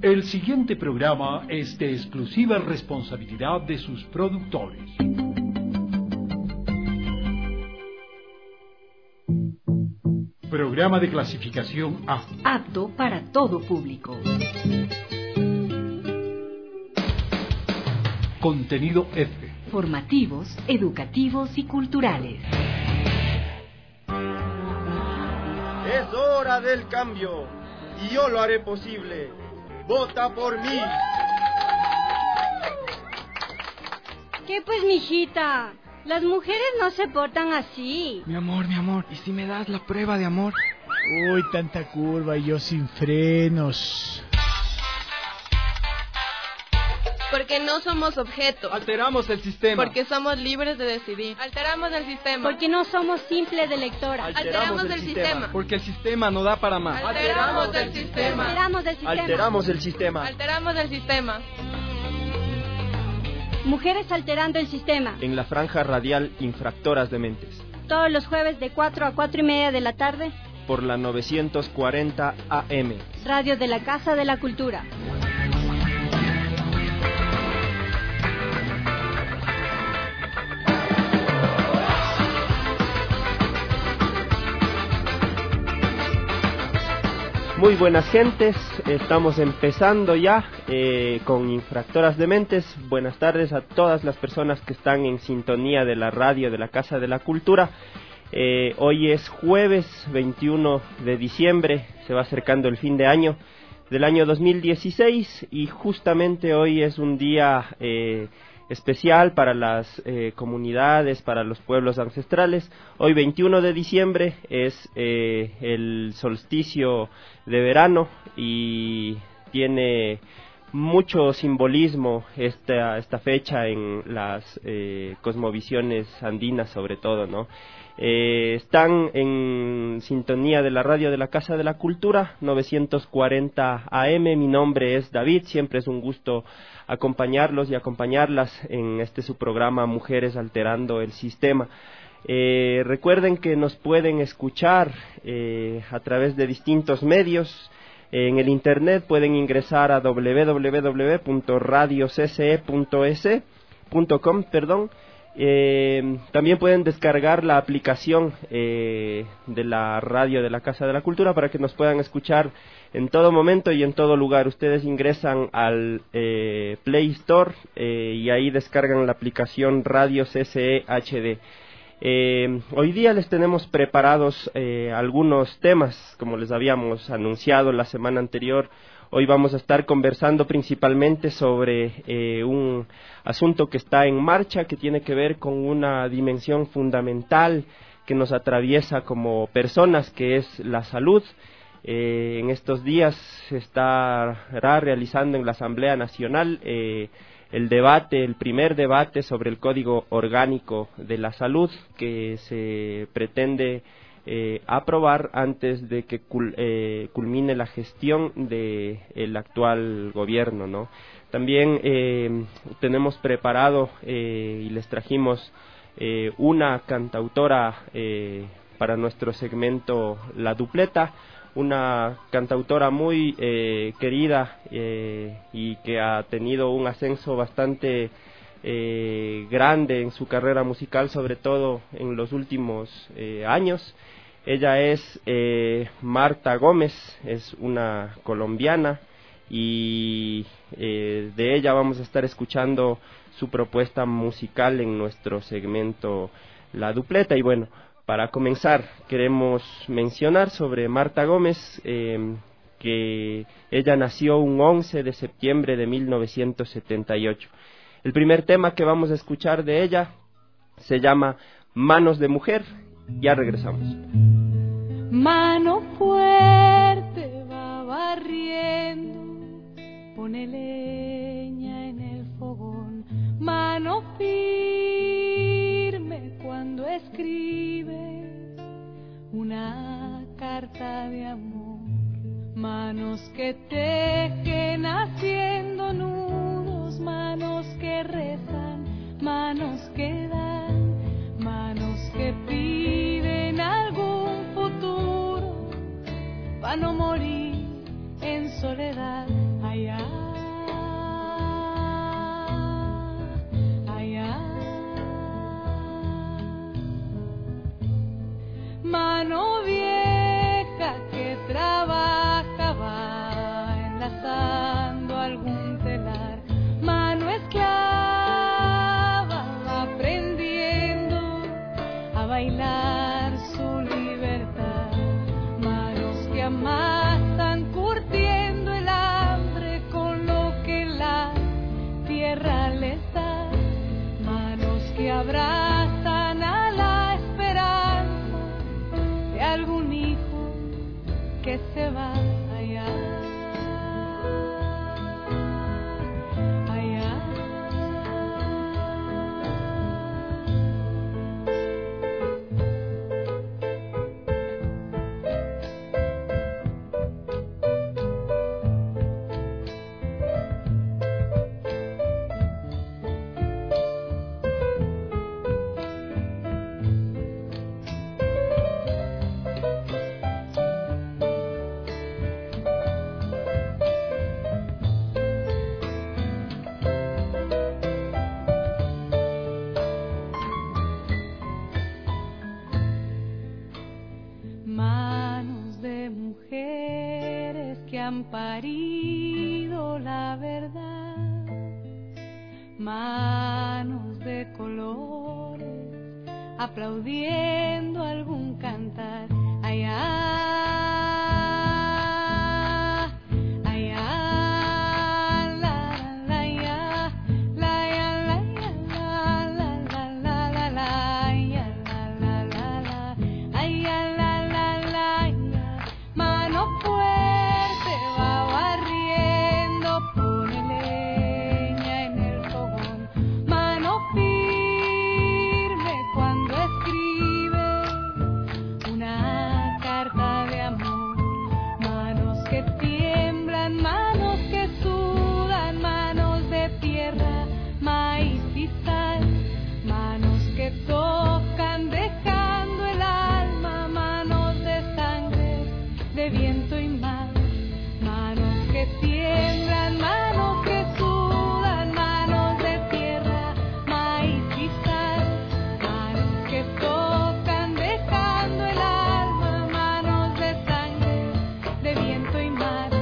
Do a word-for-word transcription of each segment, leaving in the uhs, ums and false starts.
El siguiente programa es de exclusiva responsabilidad de sus productores. Programa de clasificación A. Apto para todo público. Contenido F. Formativos, educativos y culturales. Es hora del cambio y yo lo haré posible. ¡Vota por mí! ¿Qué pues, mijita? Las mujeres no se portan así. Mi amor, mi amor, ¿y si me das la prueba de amor? Uy, tanta curva y yo sin frenos. Porque no somos objetos. Alteramos el sistema. Porque somos libres de decidir. Alteramos el sistema. Porque no somos simples de lectora. Alteramos, Alteramos el, el sistema. sistema. Porque el sistema no da para más. Alteramos el sistema. Alteramos el sistema. Alteramos el sistema. Alteramos el sistema. Mujeres alterando el sistema. En la franja radial Infractoras de Mentes. Todos los jueves de cuatro a cuatro y media de la tarde. Por la novecientos cuarenta A M. Radio de la Casa de la Cultura. Muy buenas gentes, estamos empezando ya eh, con Infractoras de Mentes. Buenas tardes a todas las personas que están en sintonía de la radio de la Casa de la Cultura. Eh, hoy es jueves veintiuno de diciembre, se va acercando el fin de año del año dos mil dieciséis y justamente hoy es un día eh, especial para las eh, comunidades, para los pueblos ancestrales. Hoy veintiuno de diciembre es eh, el solsticio de verano y tiene mucho simbolismo esta, esta fecha en las eh, cosmovisiones andinas sobre todo, ¿no? Eh, están en sintonía de la radio de la Casa de la Cultura, novecientos cuarenta A M. Mi nombre es David, siempre es un gusto acompañarlos y acompañarlas en este su programa Mujeres Alterando el Sistema. Eh, recuerden que nos pueden escuchar eh, a través de distintos medios. En el internet pueden ingresar a doble u doble u doble u punto radio c c e punto e s e punto com, perdón. Eh, también pueden descargar la aplicación eh, de la radio de la Casa de la Cultura para que nos puedan escuchar en todo momento y en todo lugar. Ustedes ingresan al eh, Play Store eh, y ahí descargan la aplicación Radio C C E H D. Eh, hoy día les tenemos preparados eh, algunos temas, como les habíamos anunciado la semana anterior. Hoy vamos a estar conversando principalmente sobre eh, un asunto que está en marcha, que tiene que ver con una dimensión fundamental que nos atraviesa como personas, que es la salud. Eh, en estos días se estará realizando en la Asamblea Nacional eh, el debate, el primer debate sobre el Código Orgánico de la Salud, que se pretende Eh, aprobar antes de que cul, eh, culmine la gestión de el actual gobierno, ¿no? También eh, tenemos preparado eh, y les trajimos eh, una cantautora eh, para nuestro segmento La Dupleta, una cantautora muy eh, querida eh, y que ha tenido un ascenso bastante Eh, grande en su carrera musical, sobre todo en los últimos eh, años. Ella es eh, Marta Gómez, es una colombiana y eh, de ella vamos a estar escuchando su propuesta musical en nuestro segmento La Dupleta. Y bueno, para comenzar queremos mencionar sobre Marta Gómez eh, que ella nació un once de septiembre de mil novecientos setenta y ocho. El primer tema que vamos a escuchar de ella se llama Manos de Mujer. Ya regresamos. Mano fuerte va barriendo, pone leña en el fogón. Mano firme cuando escribe una carta de amor. Manos que tejen haciendo nudos, manos que rezan, manos que dan, manos que piden algún futuro, para no morir en soledad. Ay, ay. pasando algún telar, mano esclava va aprendiendo a bailar su libertad, manos que amasan curtiendo el hambre con lo que la tierra les da, manos que abrazan a la esperanza de algún hijo que se va allá, allá. Manos de mujeres que han parido la verdad, manos de colores aplaudiendo algún cantar, allá, allá, la, la, ya, la, ya, la, ya, la, la, la, la, la, la, ya, la, la, la, la, ay, ya, la, la, la, ya. Mano fuerte va barriendo, pone leña en el fogón, mano firme cuando escribe una carta de amor, manos que tiemblan, manos que sudan, manos de tierra, maíz y sal, manos que tocan dejando el alma, manos de sangre, de viento y mar, manos que tiemblan, manos que sudan, manos de tierra, maíz y sal, manos que tocan dejando el alma, manos de sangre, de viento y mar,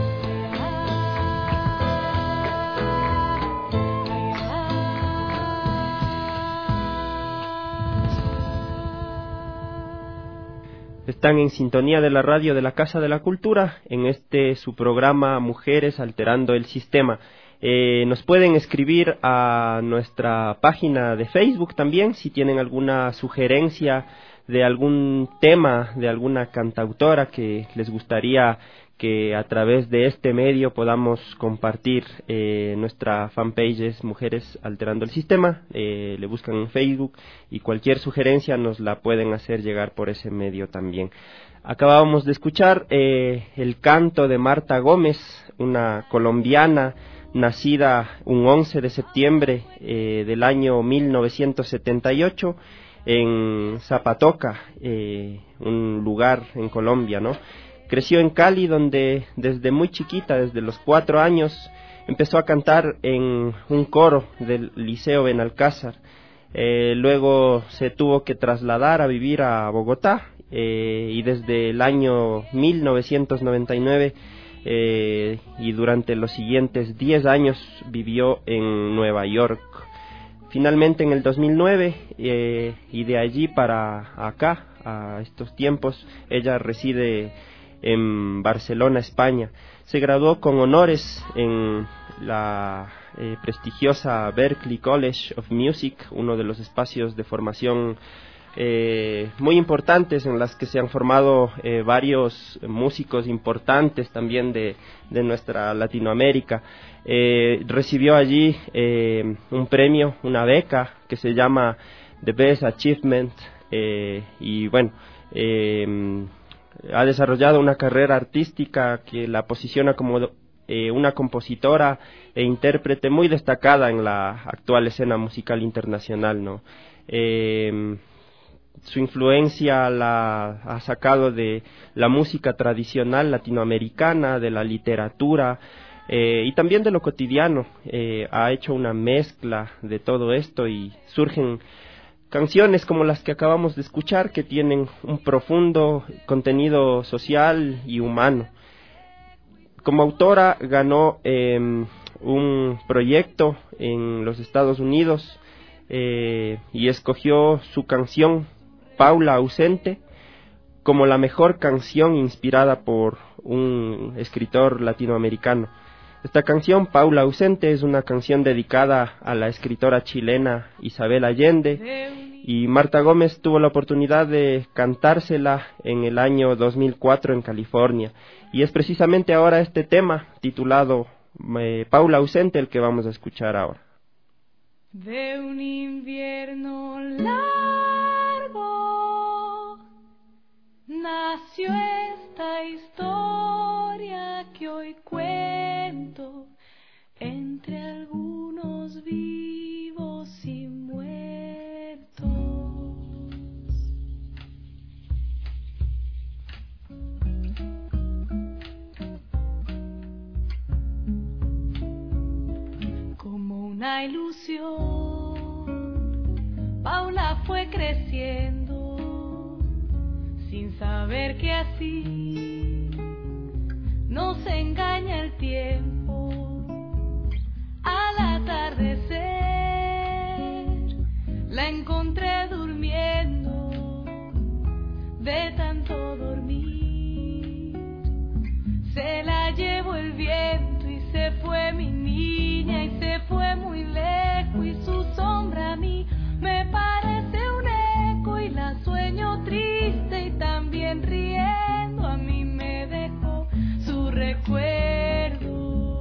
Están en sintonía de la radio de la Casa de la Cultura, en este su programa Mujeres Alterando el Sistema. Eh, nos pueden escribir a nuestra página de Facebook también, si tienen alguna sugerencia de algún tema, de alguna cantautora que les gustaría que a través de este medio podamos compartir. Eh, nuestra fanpage es Mujeres Alterando el Sistema, eh, le buscan en Facebook y cualquier sugerencia nos la pueden hacer llegar por ese medio también. Acabábamos de escuchar eh, el canto de Marta Gómez, una colombiana nacida un once de septiembre eh, del año mil novecientos setenta y ocho en Zapatoca, eh, un lugar en Colombia, ¿no? Creció en Cali, donde desde muy chiquita, desde los cuatro años, empezó a cantar en un coro del Liceo Benalcázar. Eh, luego se tuvo que trasladar a vivir a Bogotá eh, y desde el año mil novecientos noventa y nueve eh, y durante los siguientes diez años vivió en Nueva York. Finalmente en el dos mil nueve eh, y de allí para acá, a estos tiempos, ella reside en Barcelona, España. Se graduó con honores en la eh, prestigiosa Berklee College of Music, uno de los espacios de formación eh, muy importantes en las que se han formado eh, varios músicos importantes también de, de nuestra Latinoamérica. Eh, recibió allí eh, un premio, una beca que se llama The Best Achievement eh, y bueno, eh, ha desarrollado una carrera artística que la posiciona como eh, una compositora e intérprete muy destacada en la actual escena musical internacional, ¿no? Eh, su influencia la ha sacado de la música tradicional latinoamericana, de la literatura eh, y también de lo cotidiano. Eh, ha hecho una mezcla de todo esto y surgen canciones como las que acabamos de escuchar, que tienen un profundo contenido social y humano. como autora ganó eh, un proyecto en los Estados Unidos eh, y escogió su canción Paula ausente como la mejor canción inspirada por un escritor latinoamericano. Esta canción, Paula ausente, es una canción dedicada a la escritora chilena Isabel Allende, y Marta Gómez tuvo la oportunidad de cantársela en el año dos mil cuatro en California, y es precisamente ahora este tema titulado eh, Paula ausente el que vamos a escuchar ahora. De un invierno largo nació esta historia que hoy cuento entre algunos vivos y muertos. Como una ilusión, Paula fue creciendo sin saber que así nos engaña el tiempo. Al atardecer la encontré durmiendo de tanto dormir. Se la llevó el viento y se fue mi niña, y se fue muy lejos, y su sombra a mí me parece un eco, y la sueño triste y también riendo, a mí me dejó su recuerdo.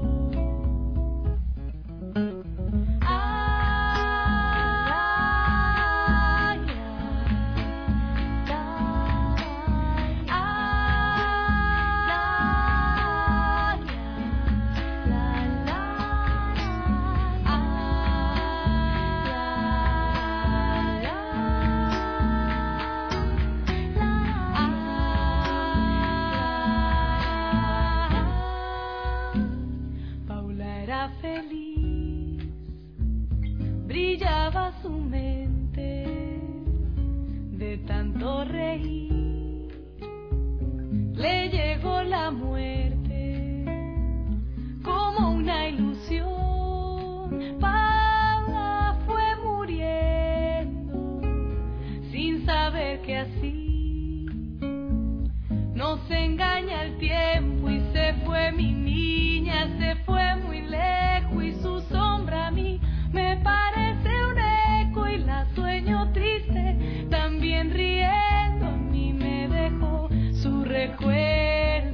Brillaba su mente de tanto reír, le llegó la muerte como una ilusión. Paula fue muriendo sin saber que así nos engaña el tiempo, y se fue mi niña, se fue muy lejos, y su sombra a mí me parece un eco, y la sueño triste también riendo, a mí me dejó su recuerdo.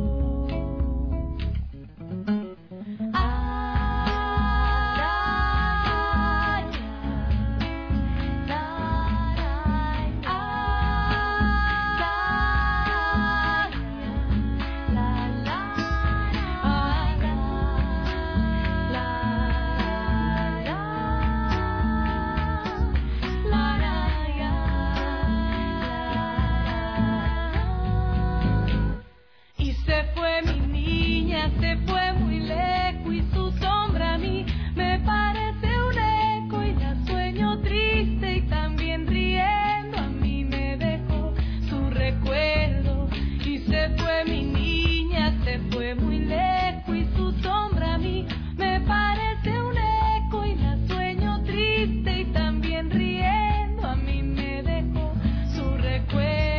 Se fue muy lejos, y su sombra a mí me parece un eco, y la sueño triste y también riendo, a mí me dejó su recuerdo. Y se fue mi niña, se fue muy lejos, y su sombra a mí me parece un eco, y la sueño triste y también riendo, a mí me dejó su recuerdo.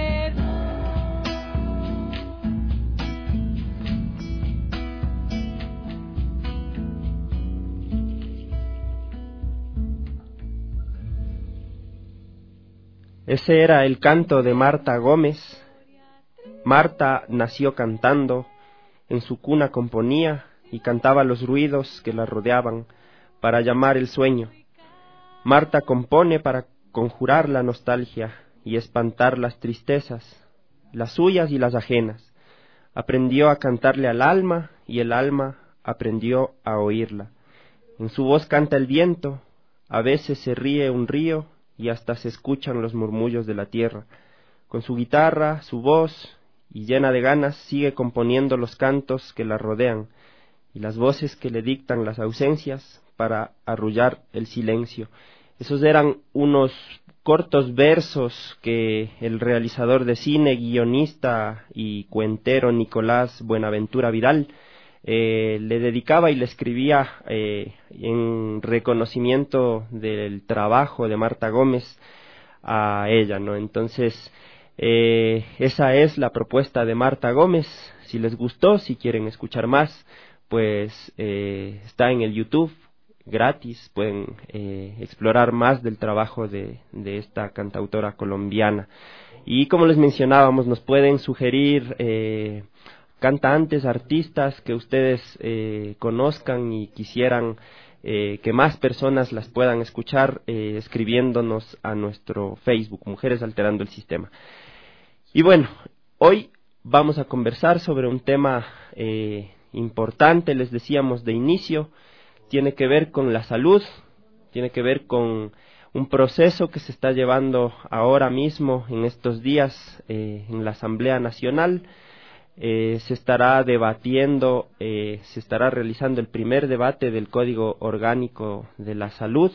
Ese era el canto de Marta Gómez. Marta nació cantando, en su cuna componía y cantaba los ruidos que la rodeaban para llamar el sueño. Marta compone para conjurar la nostalgia y espantar las tristezas, las suyas y las ajenas. Aprendió a cantarle al alma y el alma aprendió a oírla. En su voz canta el viento, a veces se ríe un río y hasta se escuchan los murmullos de la tierra. Con su guitarra, su voz, y llena de ganas, sigue componiendo los cantos que la rodean, y las voces que le dictan las ausencias para arrullar el silencio. Esos eran unos cortos versos que el realizador de cine, guionista y cuentero Nicolás Buenaventura Vidal eh, le dedicaba y le escribía eh, en reconocimiento del trabajo de Marta Gómez a ella, ¿no? Entonces, eh, esa es la propuesta de Marta Gómez. Si les gustó, si quieren escuchar más, pues eh, está en el YouTube, gratis, pueden eh, explorar más del trabajo de, de esta cantautora colombiana. Y como les mencionábamos, nos pueden sugerir eh, cantantes, artistas que ustedes eh, conozcan y quisieran eh, que más personas las puedan escuchar, eh, escribiéndonos a nuestro Facebook, Mujeres Alterando el Sistema. Y bueno, hoy vamos a conversar sobre un tema eh, importante, les decíamos de inicio, tiene que ver con la salud, tiene que ver con un proceso que se está llevando ahora mismo, en estos días, eh, en la Asamblea Nacional. Eh, se estará debatiendo, eh, se estará realizando el primer debate del Código Orgánico de la Salud,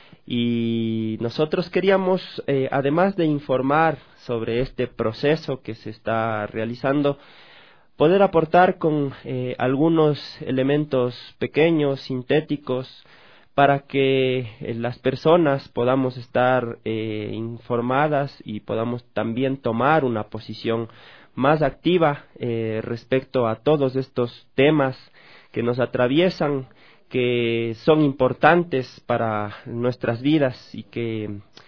y nosotros queríamos, eh, además de informar sobre este proceso que se está realizando, poder aportar con eh, algunos elementos pequeños, sintéticos, para que eh, las personas podamos estar eh, informadas y podamos también tomar una posición más activa eh, respecto a todos estos temas que nos atraviesan, que son importantes para nuestras vidas y que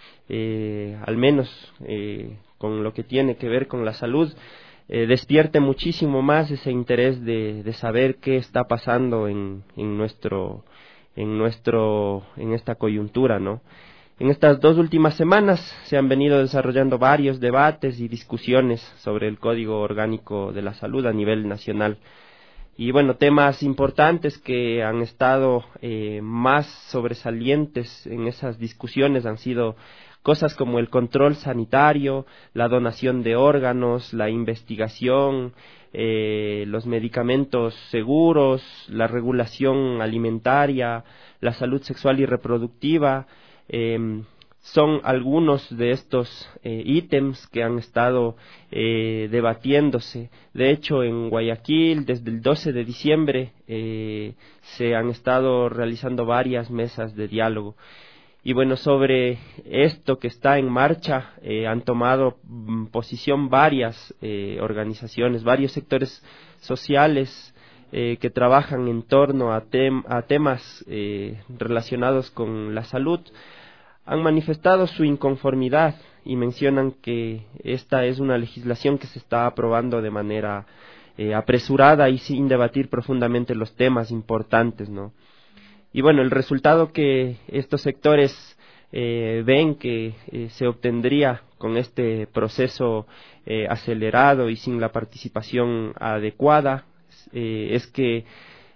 eh, al menos eh, con lo que tiene que ver con la salud eh, despierte muchísimo más ese interés de, de saber qué está pasando en, en nuestro en nuestro en esta coyuntura, ¿no? En estas dos últimas semanas se han venido desarrollando varios debates y discusiones sobre el Código Orgánico de la Salud a nivel nacional. Y bueno, temas importantes que han estado eh, más sobresalientes en esas discusiones han sido cosas como el control sanitario, la donación de órganos, la investigación, eh, los medicamentos seguros, la regulación alimentaria, la salud sexual y reproductiva. Eh, son algunos de estos eh, ítems que han estado eh, debatiéndose. De hecho, en Guayaquil, desde el doce de diciembre, eh, se han estado realizando varias mesas de diálogo. Y bueno, sobre esto que está en marcha, eh, han tomado mm, posición varias eh, organizaciones, varios sectores sociales eh, que trabajan en torno a, tem a temas eh, relacionados con la salud. Han manifestado su inconformidad y mencionan que esta es una legislación que se está aprobando de manera eh, apresurada y sin debatir profundamente los temas importantes, ¿no? Y bueno, el resultado que estos sectores eh, ven que eh, se obtendría con este proceso eh, acelerado y sin la participación adecuada eh, es que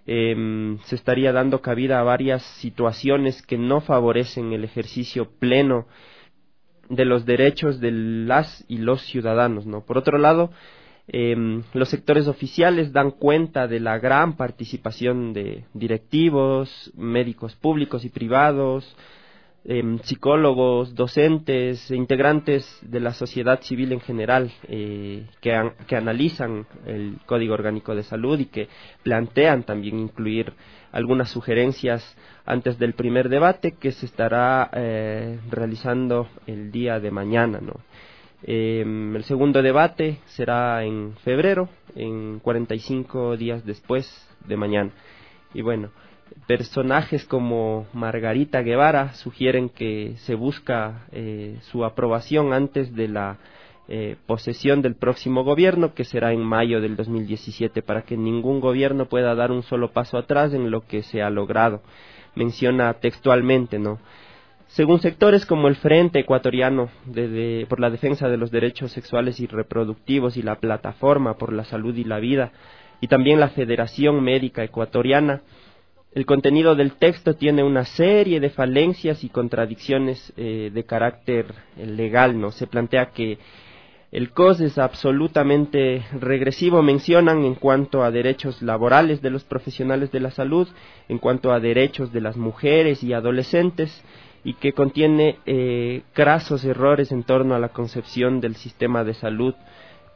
eh, se estaría dando cabida a varias situaciones que no favorecen el ejercicio pleno de los derechos de las y los ciudadanos, ¿no? Por otro lado, Eh, los sectores oficiales dan cuenta de la gran participación de directivos, médicos públicos y privados, eh, psicólogos, docentes, integrantes de la sociedad civil en general, eh, que, an que analizan el Código Orgánico de Salud y que plantean también incluir algunas sugerencias antes del primer debate que se estará eh, realizando el día de mañana, ¿no? Eh, el segundo debate será en febrero, en cuarenta y cinco días después de mañana. Y bueno, personajes como Margarita Guevara sugieren que se busca eh, su aprobación antes de la eh, posesión del próximo gobierno, que será en mayo del dos mil diecisiete, para que ningún gobierno pueda dar un solo paso atrás en lo que se ha logrado. Menciona textualmente, ¿no? Según sectores como el Frente Ecuatoriano de, de, por la Defensa de los Derechos Sexuales y Reproductivos y la Plataforma por la Salud y la Vida, y también la Federación Médica Ecuatoriana, el contenido del texto tiene una serie de falencias y contradicciones eh, de carácter legal, ¿no? Se plantea que el C O S es absolutamente regresivo, mencionan en cuanto a derechos laborales de los profesionales de la salud, en cuanto a derechos de las mujeres y adolescentes, y que contiene eh, crasos errores en torno a la concepción del sistema de salud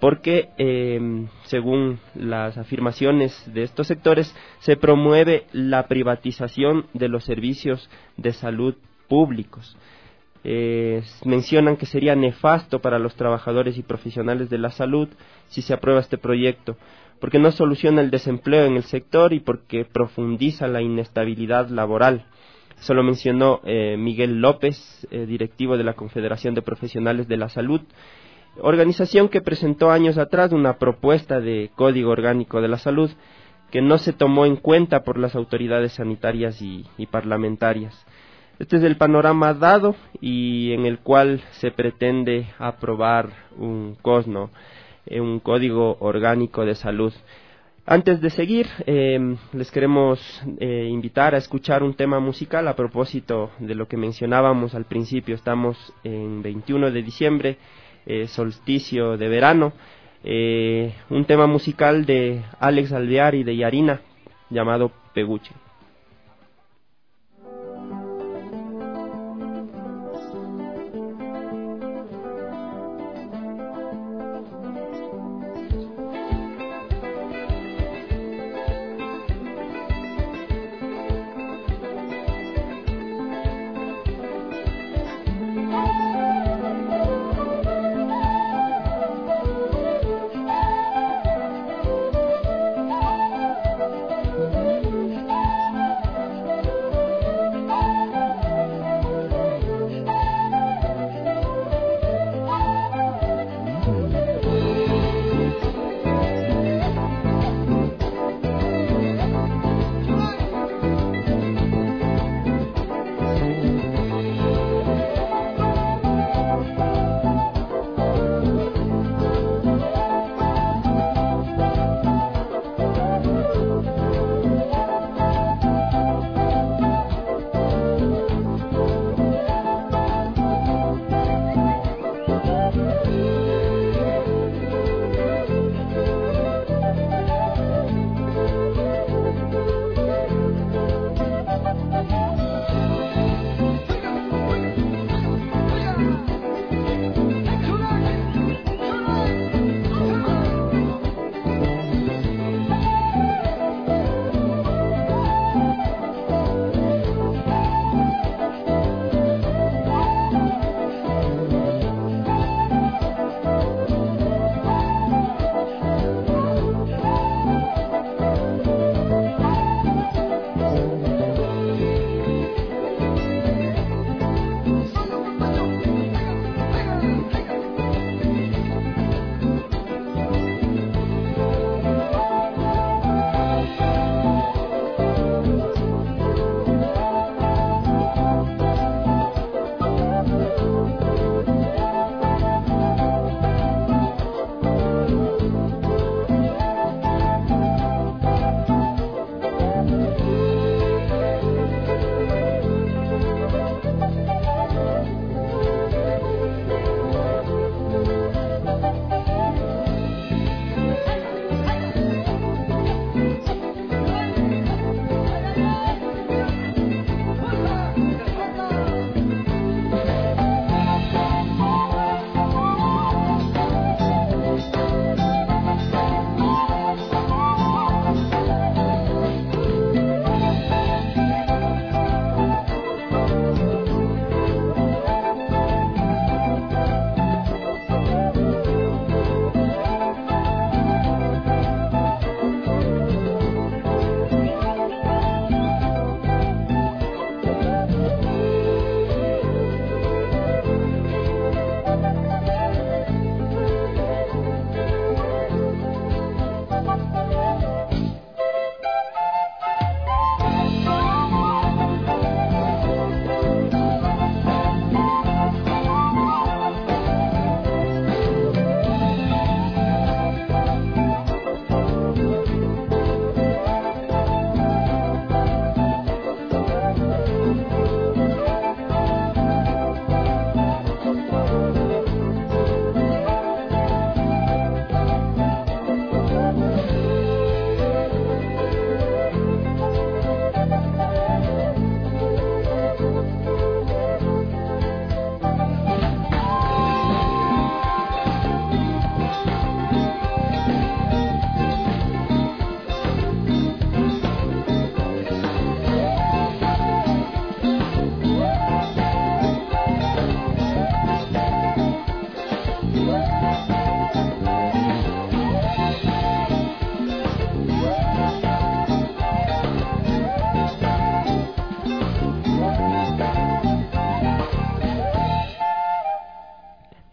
porque eh, según las afirmaciones de estos sectores se promueve la privatización de los servicios de salud públicos. Eh, mencionan que sería nefasto para los trabajadores y profesionales de la salud si se aprueba este proyecto, porque no soluciona el desempleo en el sector y porque profundiza la inestabilidad laboral. Eso lo mencionó eh, Miguel López, eh, directivo de la Confederación de Profesionales de la Salud, organización que presentó años atrás una propuesta de Código Orgánico de la Salud que no se tomó en cuenta por las autoridades sanitarias y, y parlamentarias. Este es el panorama dado y en el cual se pretende aprobar un COSNO, eh, un Código Orgánico de Salud. Antes de seguir, eh, les queremos eh, invitar a escuchar un tema musical a propósito de lo que mencionábamos al principio. Estamos en veintiuno de diciembre, eh, solsticio de verano, eh, un tema musical de Alex Alvear y de Yarina llamado Peguche.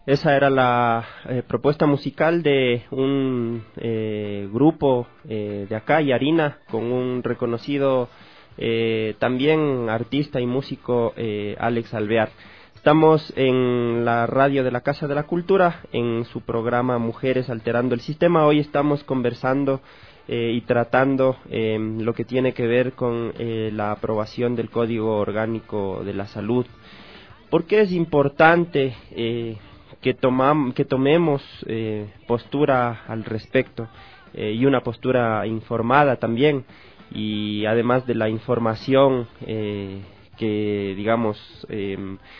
esa era la eh, propuesta musical de un eh, grupo eh, de acá, Yarina, con un reconocido eh, también artista y músico, eh, Alex Alvear. Estamos en la radio de la Casa de la Cultura, en su programa Mujeres Alterando el Sistema. Hoy estamos conversando eh, y tratando eh, lo que tiene que ver con eh, la aprobación del Código Orgánico de la Salud. ¿Por qué es importante eh, que, tomam, que tomemos eh, postura al respecto eh, y una postura informada también, y además de la información eh, que digamos eh,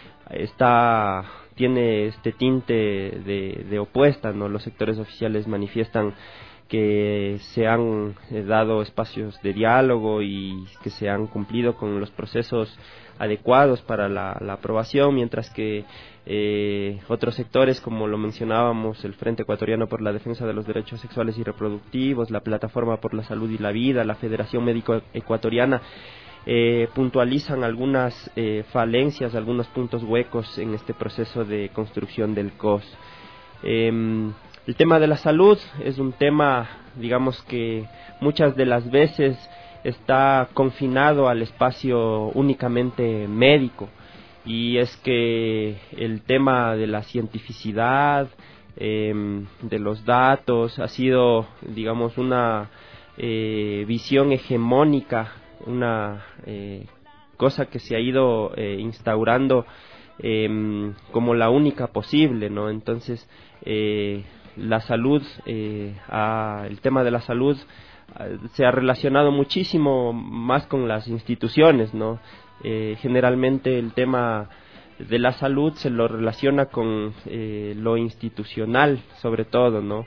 está tiene este tinte de, de opuesta, ¿no? Los sectores oficiales manifiestan que se han eh, dado espacios de diálogo y que se han cumplido con los procesos adecuados para la, la aprobación, mientras que eh, otros sectores, como lo mencionábamos, el Frente Ecuatoriano por la Defensa de los Derechos Sexuales y Reproductivos, la Plataforma por la Salud y la Vida, la Federación Médico Ecuatoriana, eh, puntualizan algunas eh, falencias, algunos puntos huecos en este proceso de construcción del C O S. Eh, el tema de la salud es un tema, digamos, que muchas de las veces está confinado al espacio únicamente médico, y es que el tema de la cientificidad, eh, de los datos, ha sido, digamos, una eh, visión hegemónica, una eh, cosa que se ha ido eh, instaurando eh, como la única posible, ¿no? Entonces, eh, la salud, eh, a, el tema de la salud se ha relacionado muchísimo más con las instituciones, ¿no? Eh, generalmente el tema de la salud se lo relaciona con eh, lo institucional, sobre todo, ¿no?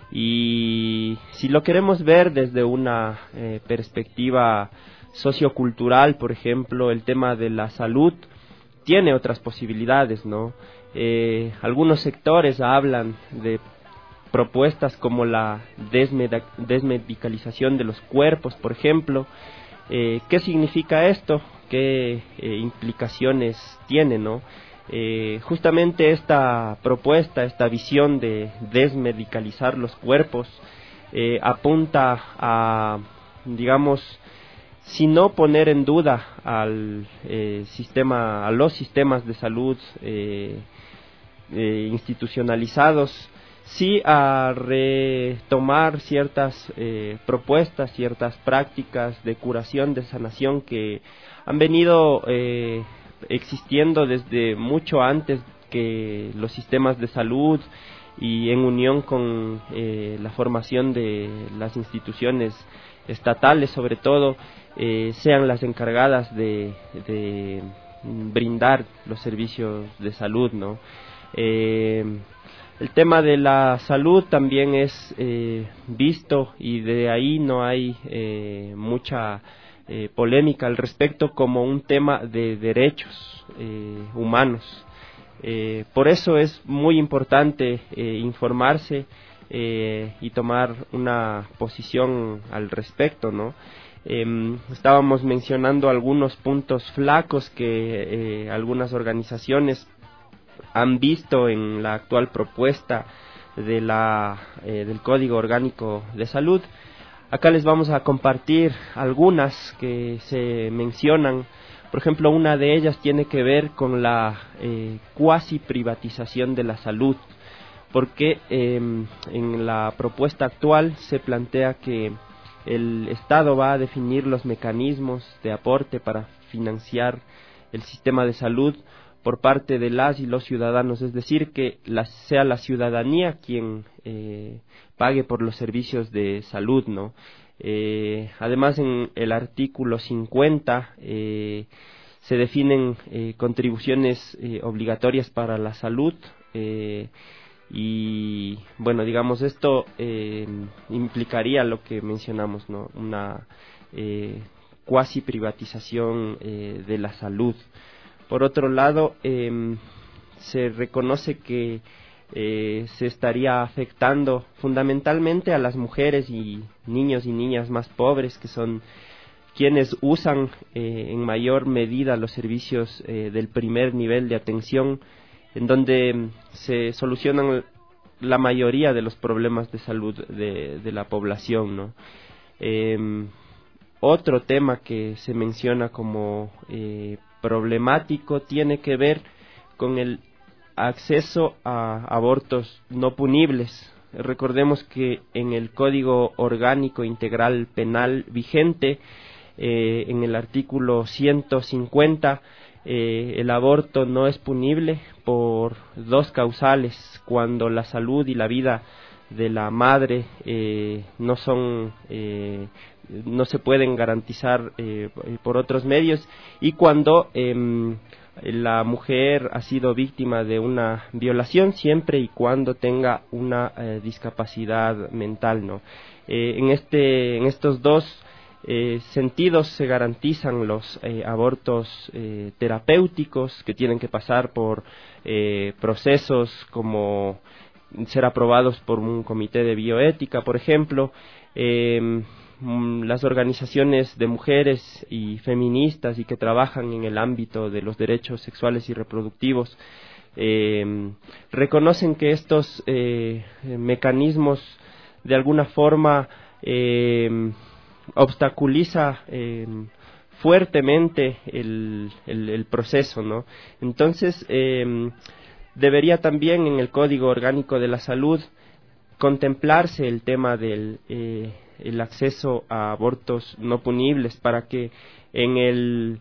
Y si lo queremos ver desde una eh, perspectiva sociocultural, por ejemplo, el tema de la salud tiene otras posibilidades, ¿no? Eh, algunos sectores hablan de propuestas como la desmed- desmedicalización de los cuerpos, por ejemplo. Eh, ¿Qué significa esto? ¿Qué eh, implicaciones tiene, no? Eh, justamente esta propuesta, esta visión de desmedicalizar los cuerpos, eh, apunta a, digamos, si no poner en duda al eh, sistema, a los sistemas de salud eh, eh, institucionalizados, sí a retomar ciertas eh, propuestas, ciertas prácticas de curación, de sanación que han venido eh, existiendo desde mucho antes que los sistemas de salud, y en unión con eh, la formación de las instituciones estatales, sobre todo, eh, sean las encargadas de, de brindar los servicios de salud, ¿no? Eh, El tema de la salud también es eh, visto, y de ahí no hay eh, mucha eh, polémica al respecto, como un tema de derechos eh, humanos. Eh, por eso es muy importante eh, informarse eh, y tomar una posición al respecto, ¿no? Eh, estábamos mencionando algunos puntos flacos que eh, algunas organizaciones han visto en la actual propuesta de la eh, del Código Orgánico de Salud. Acá les vamos a compartir algunas que se mencionan. Por ejemplo, una de ellas tiene que ver con la eh, cuasi privatización de la salud, porque eh, en la propuesta actual se plantea que el Estado va a definir los mecanismos de aporte para financiar el sistema de salud por parte de las y los ciudadanos, es decir, que la, sea la ciudadanía quien eh, pague por los servicios de salud, ¿no? Eh, además, en el artículo cincuenta eh, se definen eh, contribuciones eh, obligatorias para la salud, eh, y bueno, digamos, esto eh, implicaría lo que mencionamos, ¿no? Una eh, cuasi privatización eh, de la salud. Por otro lado, eh, se reconoce que eh, se estaría afectando fundamentalmente a las mujeres y niños y niñas más pobres, que son quienes usan eh, en mayor medida los servicios eh, del primer nivel de atención en donde se solucionan la mayoría de los problemas de salud de, de la población, ¿no? Eh, otro tema que se menciona como eh, problemático tiene que ver con el acceso a abortos no punibles. Recordemos que en el Código Orgánico Integral Penal vigente, eh, en el artículo ciento cincuenta, eh, el aborto no es punible por dos causales: cuando la salud y la vida de la madre eh, no son eh, no se pueden garantizar eh, por otros medios, y cuando eh, la mujer ha sido víctima de una violación, siempre y cuando tenga una eh, discapacidad mental, ¿no? Eh, en este en estos dos eh, sentidos se garantizan los eh, abortos eh, terapéuticos, que tienen que pasar por eh, procesos como ser aprobados por un comité de bioética, por ejemplo. Eh, las organizaciones de mujeres y feministas y que trabajan en el ámbito de los derechos sexuales y reproductivos eh, reconocen que estos eh, mecanismos de alguna forma eh, obstaculiza eh, fuertemente el, el, el proceso, ¿no? Entonces eh, debería también en el Código Orgánico de la Salud contemplarse el tema del eh, el acceso a abortos no punibles, para que en el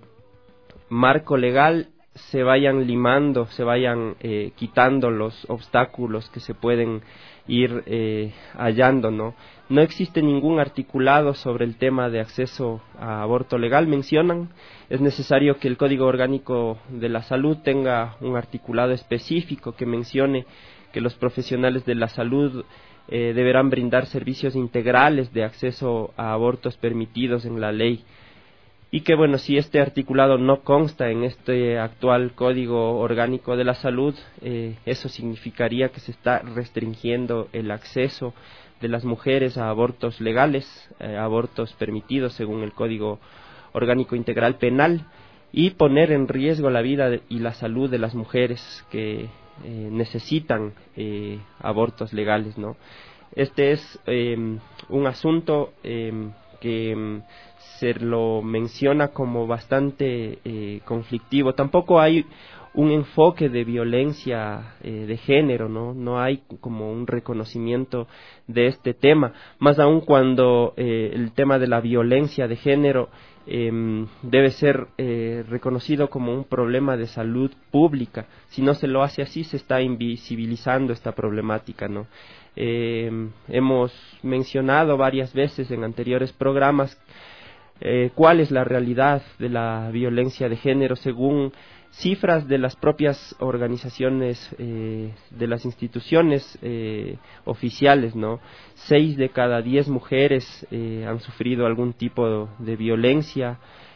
marco legal se vayan limando, se vayan eh, quitando los obstáculos que se pueden ir eh, hallando, ¿no? No existe ningún articulado sobre el tema de acceso a aborto legal, mencionan. Es necesario que el Código Orgánico de la Salud tenga un articulado específico que mencione que los profesionales de la salud Eh, deberán brindar servicios integrales de acceso a abortos permitidos en la ley, y que bueno, si este articulado no consta en este actual Código Orgánico de la Salud, eh, eso significaría que se está restringiendo el acceso de las mujeres a abortos legales, eh, abortos permitidos según el Código Orgánico Integral Penal, y poner en riesgo la vida de, y la salud de las mujeres que Eh, necesitan eh, abortos legales, ¿no? Este es eh, un asunto eh, que eh, se lo menciona como bastante eh, conflictivo. Tampoco hay un enfoque de violencia eh, de género, ¿no? No hay como un reconocimiento de este tema, más aún cuando eh, el tema de la violencia de género Eh, debe ser eh, reconocido como un problema de salud pública. Si no se lo hace así, se está invisibilizando esta problemática, ¿no? Eh, hemos mencionado varias veces en anteriores programas eh, cuál es la realidad de la violencia de género según cifras de las propias organizaciones, eh, de las instituciones eh, oficiales, ¿no? Seis de cada diez mujeres eh, han sufrido algún tipo de violencia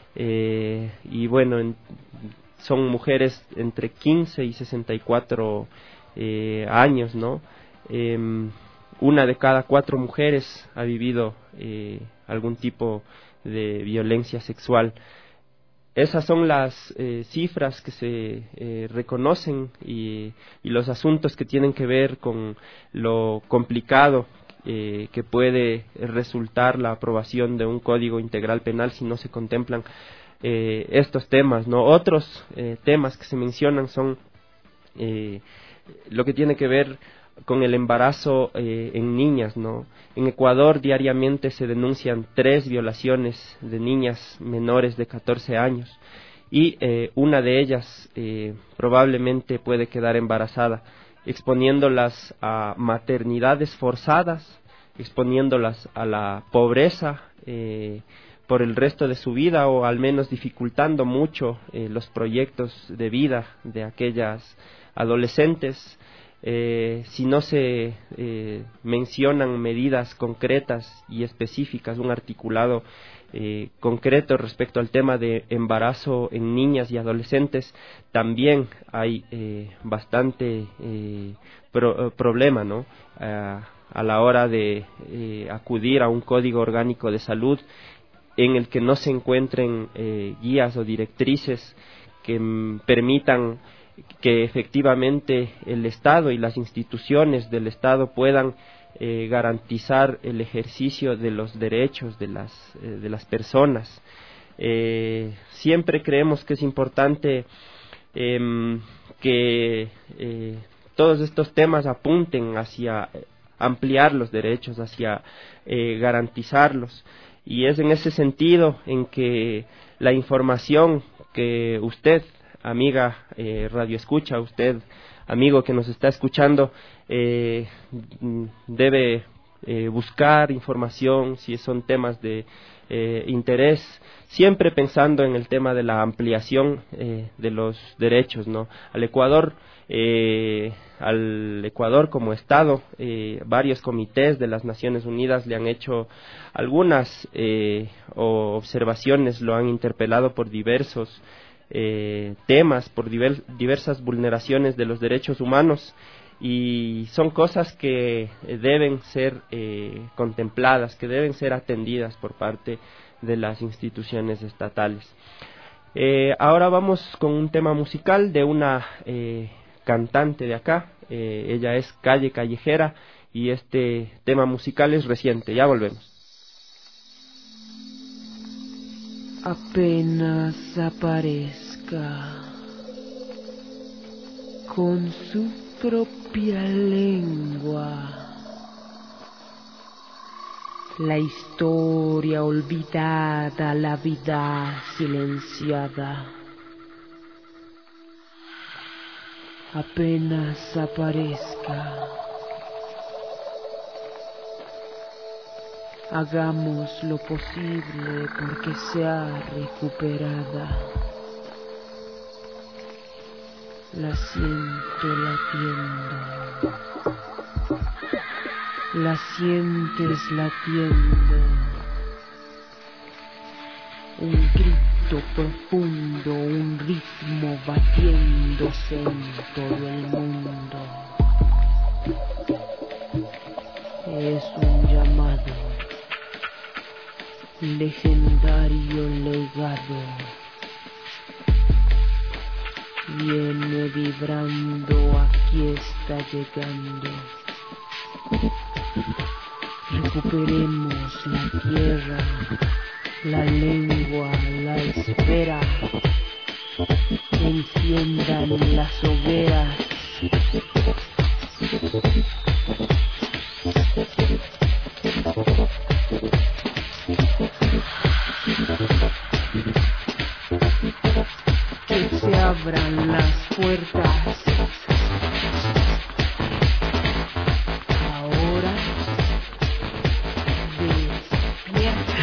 eh, y bueno, en, son mujeres entre quince y sesenta y cuatro eh, años, ¿no? Eh, una de cada cuatro mujeres ha vivido eh, algún tipo de violencia sexual. Esas son las eh, cifras que se eh, reconocen y, y los asuntos que tienen que ver con lo complicado eh, que puede resultar la aprobación de un Código Integral Penal si no se contemplan eh, estos temas, ¿no? Otros eh, temas que se mencionan son eh, lo que tiene que ver con el embarazo eh, en niñas, ¿no? En Ecuador diariamente se denuncian tres violaciones de niñas menores de catorce años y eh, una de ellas eh, probablemente puede quedar embarazada, exponiéndolas a maternidades forzadas, exponiéndolas a la pobreza eh, por el resto de su vida, o al menos dificultando mucho eh, los proyectos de vida de aquellas adolescentes. Eh, si no se eh, mencionan medidas concretas y específicas, un articulado eh, concreto respecto al tema de embarazo en niñas y adolescentes, también hay eh, bastante eh, pro, problema, ¿no? Eh, a la hora de eh, acudir a un Código Orgánico de Salud en el que no se encuentren eh, guías o directrices que m, permitan que efectivamente el Estado y las instituciones del Estado puedan eh, garantizar el ejercicio de los derechos de las, eh, de las personas. Eh, siempre creemos que es importante eh, que eh, todos estos temas apunten hacia ampliar los derechos, hacia eh, garantizarlos, y es en ese sentido en que la información que usted, amiga eh, radio escucha, usted, amigo que nos está escuchando, eh, debe eh, buscar información si son temas de eh, interés, siempre pensando en el tema de la ampliación eh, de los derechos, ¿no? Al Ecuador, eh, al Ecuador como Estado, eh, varios comités de las Naciones Unidas le han hecho algunas eh, observaciones, lo han interpelado por diversos eh, temas, por diver, diversas vulneraciones de los derechos humanos, y son cosas que deben ser eh, contempladas, que deben ser atendidas por parte de las instituciones estatales. Eh, ahora vamos con un tema musical de una eh, cantante de acá, eh, ella es Calle Callejera, y este tema musical es reciente. Ya volvemos. Apenas aparezca con su propia lengua, la historia olvidada, la vida silenciada. Apenas aparezca, hagamos lo posible porque sea recuperada. La siento latiendo, la sientes latiendo, un grito profundo, un ritmo batiéndose en todo el mundo. Es un llamado, legendario legado. Viene vibrando, aquí está llegando. Recuperemos la tierra, la lengua, la espera. Enciendan las hogueras. Que se abran las puertas. Ahora despierta.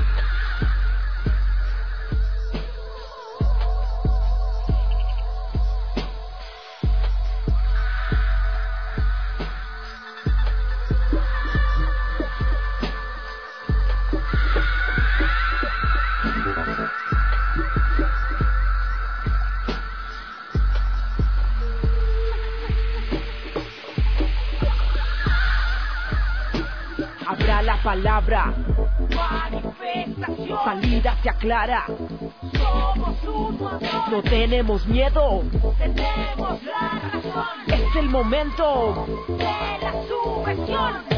Habrá la palabra, manifestación, salida se aclara. Somos uno, no tenemos miedo, tenemos la razón. Es el momento de la subversión.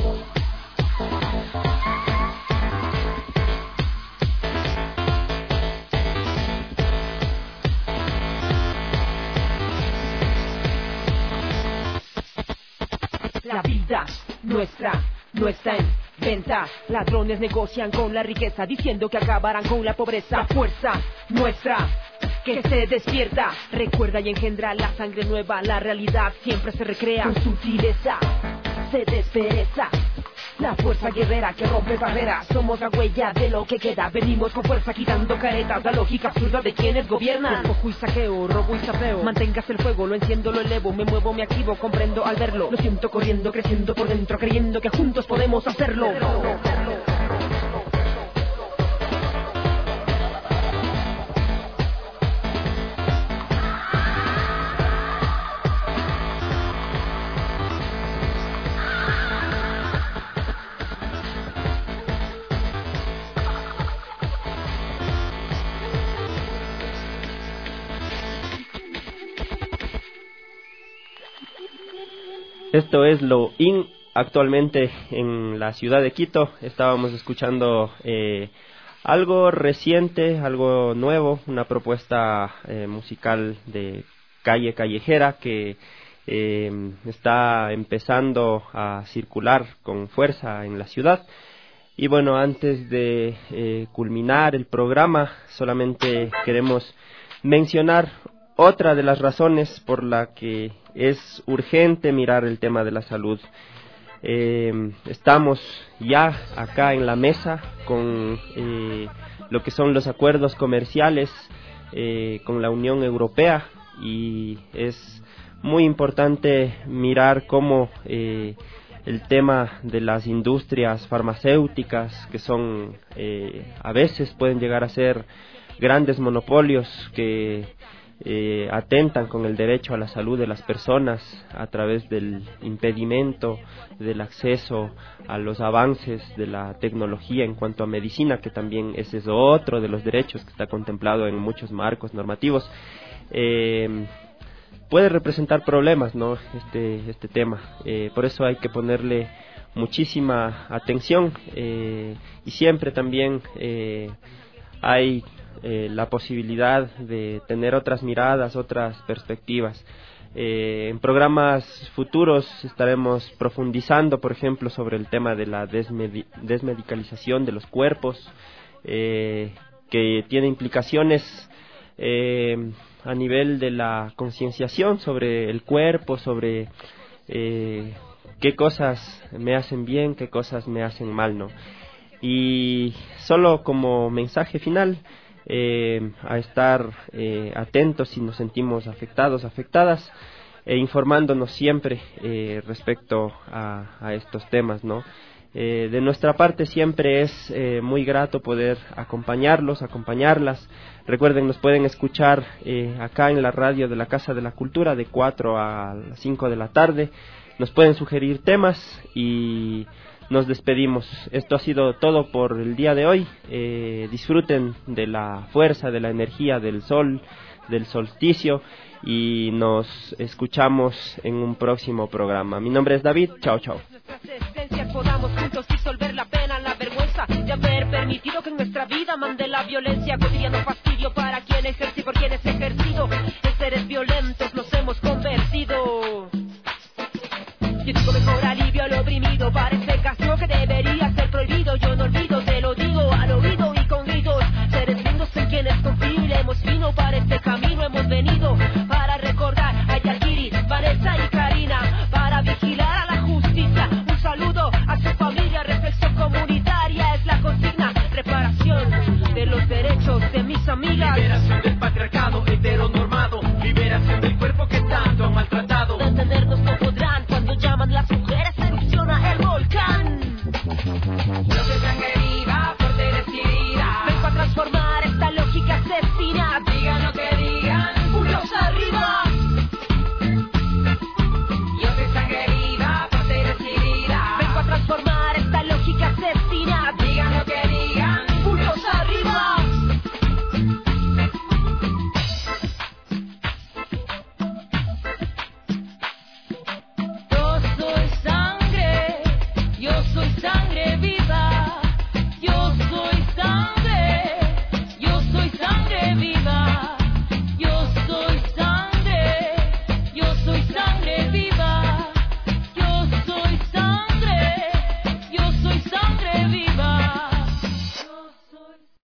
La vida nuestra no está en venta. Ladrones negocian con la riqueza diciendo que acabarán con la pobreza. La fuerza nuestra que se despierta, recuerda y engendra la sangre nueva. La realidad siempre se recrea con sutileza, se despereza. La fuerza guerrera que rompe barreras. Somos la huella de lo que queda. Venimos con fuerza quitando caretas. La lógica absurda de quienes gobiernan. Despojo y saqueo, robo y sapeo. Manténgase el fuego, lo enciendo, lo elevo. Me muevo, me activo, comprendo al verlo. Lo siento corriendo, creciendo por dentro, creyendo que juntos podemos hacerlo. Esto es lo in actualmente en la ciudad de Quito. Estábamos escuchando eh, algo reciente, algo nuevo, una propuesta eh, musical de calle callejera que eh, está empezando a circular con fuerza en la ciudad. Y bueno, antes de eh, culminar el programa, solamente queremos mencionar otra de las razones por la que es urgente mirar el tema de la salud. Eh, estamos ya acá en la mesa con eh, lo que son los acuerdos comerciales eh, con la Unión Europea, y es muy importante mirar cómo eh, el tema de las industrias farmacéuticas, que son eh, a veces pueden llegar a ser grandes monopolios que eh, atentan con el derecho a la salud de las personas a través del impedimento del acceso a los avances de la tecnología en cuanto a medicina, que también ese es otro de los derechos que está contemplado en muchos marcos normativos. Eh, puede representar problemas, ¿no? Este, este tema. Eh, por eso hay que ponerle muchísima atención eh, y siempre también eh, hay eh, la posibilidad de tener otras miradas, otras perspectivas. Eh, en programas futuros estaremos profundizando, por ejemplo, sobre el tema de la desmedi- desmedicalización de los cuerpos, eh, que tiene implicaciones eh, a nivel de la concienciación sobre el cuerpo, sobre eh, qué cosas me hacen bien, qué cosas me hacen mal, ¿no? Y solo como mensaje final, eh, a estar eh, atentos si nos sentimos afectados, afectadas, e informándonos siempre eh, respecto a, a estos temas, ¿no? Eh, de nuestra parte siempre es eh, muy grato poder acompañarlos, acompañarlas. Recuerden, nos pueden escuchar eh, acá en la radio de la Casa de la Cultura de cuatro a las cinco de la tarde. Nos pueden sugerir temas y nos despedimos. Esto ha sido todo por el día de hoy. Eh, disfruten de la fuerza, de la energía del sol, del solsticio, y nos escuchamos en un próximo programa. Mi nombre es David. Chao, chao. Podamos juntos disolver la pena, la vergüenza de haber permitido que en nuestra vida mande la violencia, cotidiano fastidio para quien ejerce y por quienes ejercido. En seres violentos nos hemos convertido. Yo digo mejor alivio al oprimido, para este caso que debería ser prohibido. Yo no olvido, te lo digo al oído y con gritos. Seres lindos en quienes confiremos fino, para este camino hemos venido. Para recordar a Yakiri, Vanessa y Karina, para vigilar a la justicia. Un saludo a su familia, reflexión comunitaria es la consigna. Reparación de los derechos de mis amigas.